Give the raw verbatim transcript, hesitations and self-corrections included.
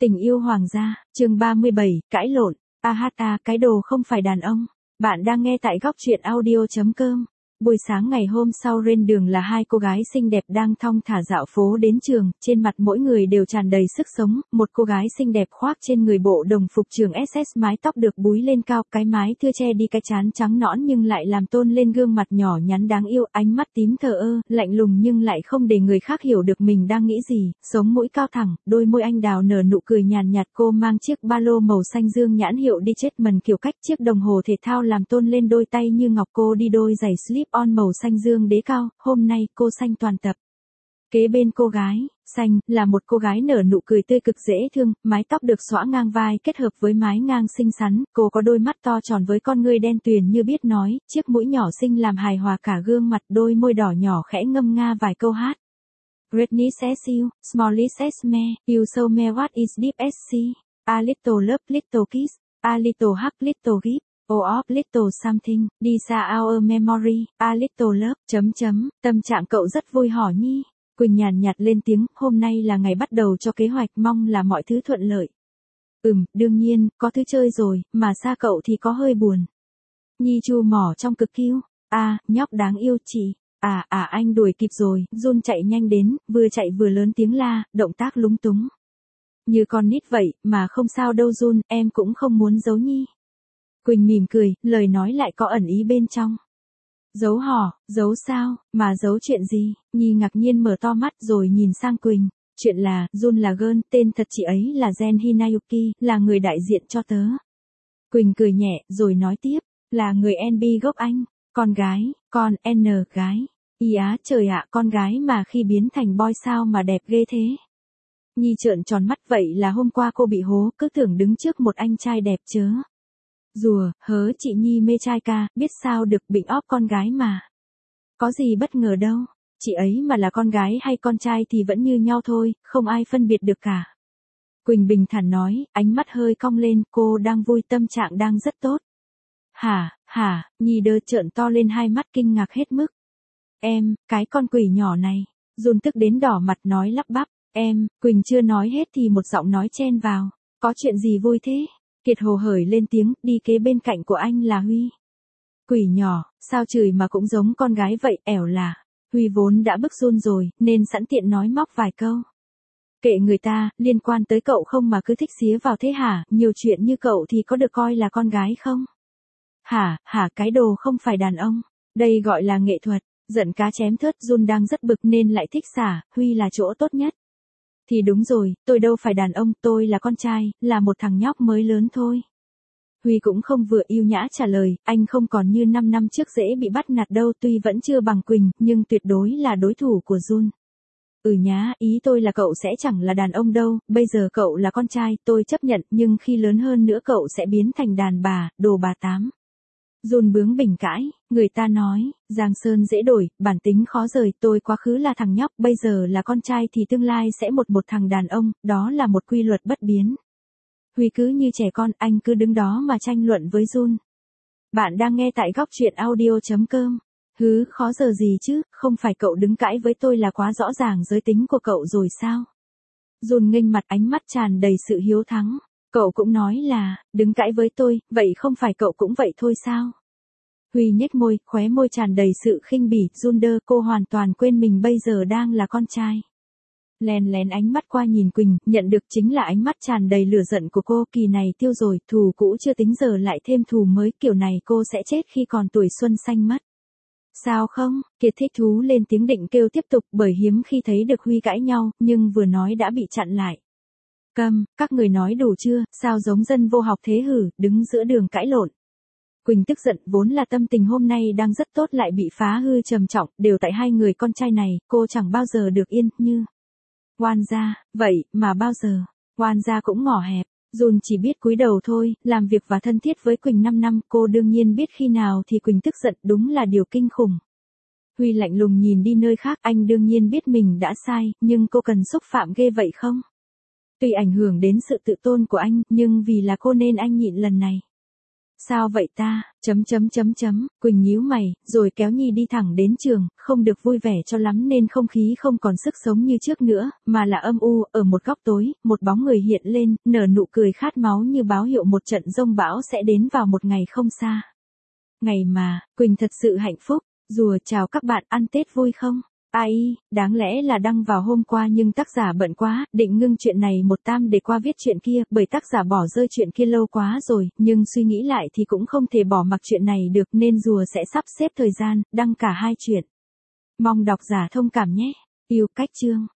Tình yêu hoàng gia, chương ba mươi bảy, cãi lộn. A hát a, cái đồ không phải đàn ông. Bạn đang nghe tại góc truyện audio chấm com. Buổi sáng ngày hôm sau trên đường là hai cô gái xinh đẹp đang thong thả dạo phố đến trường, trên mặt mỗi người đều tràn đầy sức sống, một cô gái xinh đẹp khoác trên người bộ đồng phục trường ét ét, mái tóc được búi lên cao, cái mái thưa che đi cái trán trắng nõn nhưng lại làm tôn lên gương mặt nhỏ nhắn đáng yêu, ánh mắt tím thờ ơ, lạnh lùng nhưng lại không để người khác hiểu được mình đang nghĩ gì, sống mũi cao thẳng, đôi môi anh đào nở nụ cười nhàn nhạt, cô mang chiếc ba lô màu xanh dương nhãn hiệu đi chết mần kiểu cách, chiếc đồng hồ thể thao làm tôn lên đôi tay như ngọc, cô đi đôi giày slip on màu xanh dương đế cao, hôm nay cô xanh toàn tập. Kế bên cô gái, xanh, là một cô gái nở nụ cười tươi cực dễ thương, mái tóc được xõa ngang vai kết hợp với mái ngang xinh xắn, cô có đôi mắt to tròn với con ngươi đen tuyền như biết nói, chiếc mũi nhỏ xinh làm hài hòa cả gương mặt, đôi môi đỏ nhỏ khẽ ngâm nga vài câu hát. Britney says you, Smalley says me, you show me what is deep as sea, a little love, little kiss, a little hug, little gift. Oh of little something, đi xa our memory, a little love, chấm chấm, tâm trạng cậu rất vui hỏ nhi. Quỳnh nhàn nhạt lên tiếng, hôm nay là ngày bắt đầu cho kế hoạch, mong là mọi thứ thuận lợi. Ừm, đương nhiên, có thứ chơi rồi, mà xa cậu thì có hơi buồn. Nhi chu mỏ trong cực kiêu, à, nhóc đáng yêu chị. À à anh đuổi kịp rồi, Jun chạy nhanh đến, vừa chạy vừa lớn tiếng la, động tác lúng túng. Như con nít vậy, mà không sao đâu Jun, em cũng không muốn giấu Nhi. Quỳnh mỉm cười, lời nói lại có ẩn ý bên trong. Giấu hò, giấu sao, mà giấu chuyện gì? Nhi ngạc nhiên mở to mắt rồi nhìn sang Quỳnh. Chuyện là, Jun là girl, tên thật chị ấy là Jen Hinayuki, là người đại diện cho tớ. Quỳnh cười nhẹ, rồi nói tiếp, là người en bê gốc Anh, con gái, con N gái. Ý á trời ạ, con gái mà khi biến thành boy sao mà đẹp ghê thế. Nhi trợn tròn mắt, vậy là hôm qua cô bị hố, cứ tưởng đứng trước một anh trai đẹp chớ. Rùa, hớ chị Nhi mê trai ca, biết sao được, bệnh óp con gái mà. Có gì bất ngờ đâu, chị ấy mà là con gái hay con trai thì vẫn như nhau thôi, không ai phân biệt được cả. Quỳnh bình thản nói, ánh mắt hơi cong lên, cô đang vui, tâm trạng đang rất tốt. Hả, hả, Nhi đơ trợn to lên hai mắt kinh ngạc hết mức. Em, cái con quỷ nhỏ này, Jun tức đến đỏ mặt nói lắp bắp, em, Quỳnh chưa nói hết thì một giọng nói chen vào, có chuyện gì vui thế? Kiệt hồ hởi lên tiếng, đi kế bên cạnh của anh là Huy. Quỷ nhỏ, sao chửi mà cũng giống con gái vậy, ẻo là. Huy vốn đã bức Jun rồi, nên sẵn tiện nói móc vài câu. Kệ người ta, liên quan tới cậu không mà cứ thích xía vào thế hả, nhiều chuyện như cậu thì có được coi là con gái không? Hả, hả cái đồ không phải đàn ông, đây gọi là nghệ thuật, giận cá chém thớt, Jun đang rất bực nên lại thích xả, Huy là chỗ tốt nhất. Thì đúng rồi, tôi đâu phải đàn ông, tôi là con trai, là một thằng nhóc mới lớn thôi. Huy cũng không vừa yêu nhã trả lời, anh không còn như năm năm trước dễ bị bắt nạt đâu, tuy vẫn chưa bằng Quỳnh, nhưng tuyệt đối là đối thủ của Jun. Ừ nhá, ý tôi là cậu sẽ chẳng là đàn ông đâu, bây giờ cậu là con trai, tôi chấp nhận, nhưng khi lớn hơn nữa cậu sẽ biến thành đàn bà, đồ bà tám. Jun bướng bỉnh cãi, người ta nói, Giang Sơn dễ đổi, bản tính khó rời, tôi quá khứ là thằng nhóc, bây giờ là con trai thì tương lai sẽ một một thằng đàn ông, đó là một quy luật bất biến. Huy cứ như trẻ con, anh cứ đứng đó mà tranh luận với Jun. Bạn đang nghe tại góc truyện audio chấm com. Hứ, khó giờ gì chứ, không phải cậu đứng cãi với tôi là quá rõ ràng giới tính của cậu rồi sao? Jun nghênh mặt, ánh mắt tràn đầy sự hiếu thắng. Cậu cũng nói là, đứng cãi với tôi, vậy không phải cậu cũng vậy thôi sao? Huy nhếch môi, khóe môi tràn đầy sự khinh bỉ, Jun đơ, cô hoàn toàn quên mình bây giờ đang là con trai. Lén lén ánh mắt qua nhìn Quỳnh, nhận được chính là ánh mắt tràn đầy lửa giận của cô, kỳ này tiêu rồi, thù cũ chưa tính giờ lại thêm thù mới, kiểu này cô sẽ chết khi còn tuổi xuân xanh mất. Sao không? Kiệt thích thú lên tiếng định kêu tiếp tục, bởi hiếm khi thấy được Huy cãi nhau, nhưng vừa nói đã bị chặn lại. Câm, các người nói đủ chưa, sao giống dân vô học thế hử, đứng giữa đường cãi lộn. Quỳnh tức giận, vốn là tâm tình hôm nay đang rất tốt lại bị phá hư trầm trọng, đều tại hai người con trai này, cô chẳng bao giờ được yên, như. Oan gia, vậy, mà bao giờ, oan gia cũng ngỏ hẹp, Jun chỉ biết cúi đầu thôi, làm việc và thân thiết với Quỳnh năm năm, cô đương nhiên biết khi nào thì Quỳnh tức giận, đúng là điều kinh khủng. Huy lạnh lùng nhìn đi nơi khác, anh đương nhiên biết mình đã sai, nhưng cô cần xúc phạm ghê vậy không? Tuy ảnh hưởng đến sự tự tôn của anh, nhưng vì là cô nên anh nhịn lần này. Sao vậy ta, chấm chấm chấm chấm, Quỳnh nhíu mày, rồi kéo Nhi đi thẳng đến trường, không được vui vẻ cho lắm nên không khí không còn sức sống như trước nữa, mà là âm u, ở một góc tối, một bóng người hiện lên, nở nụ cười khát máu như báo hiệu một trận giông bão sẽ đến vào một ngày không xa. Ngày mà, Quỳnh thật sự hạnh phúc, rùa chào các bạn ăn Tết vui không? Ai, đáng lẽ là đăng vào hôm qua nhưng tác giả bận quá, định ngưng chuyện này một tam để qua viết chuyện kia, bởi tác giả bỏ rơi chuyện kia lâu quá rồi, nhưng suy nghĩ lại thì cũng không thể bỏ mặc chuyện này được nên rùa sẽ sắp xếp thời gian, đăng cả hai chuyện. Mong độc giả thông cảm nhé. Yêu cách chương.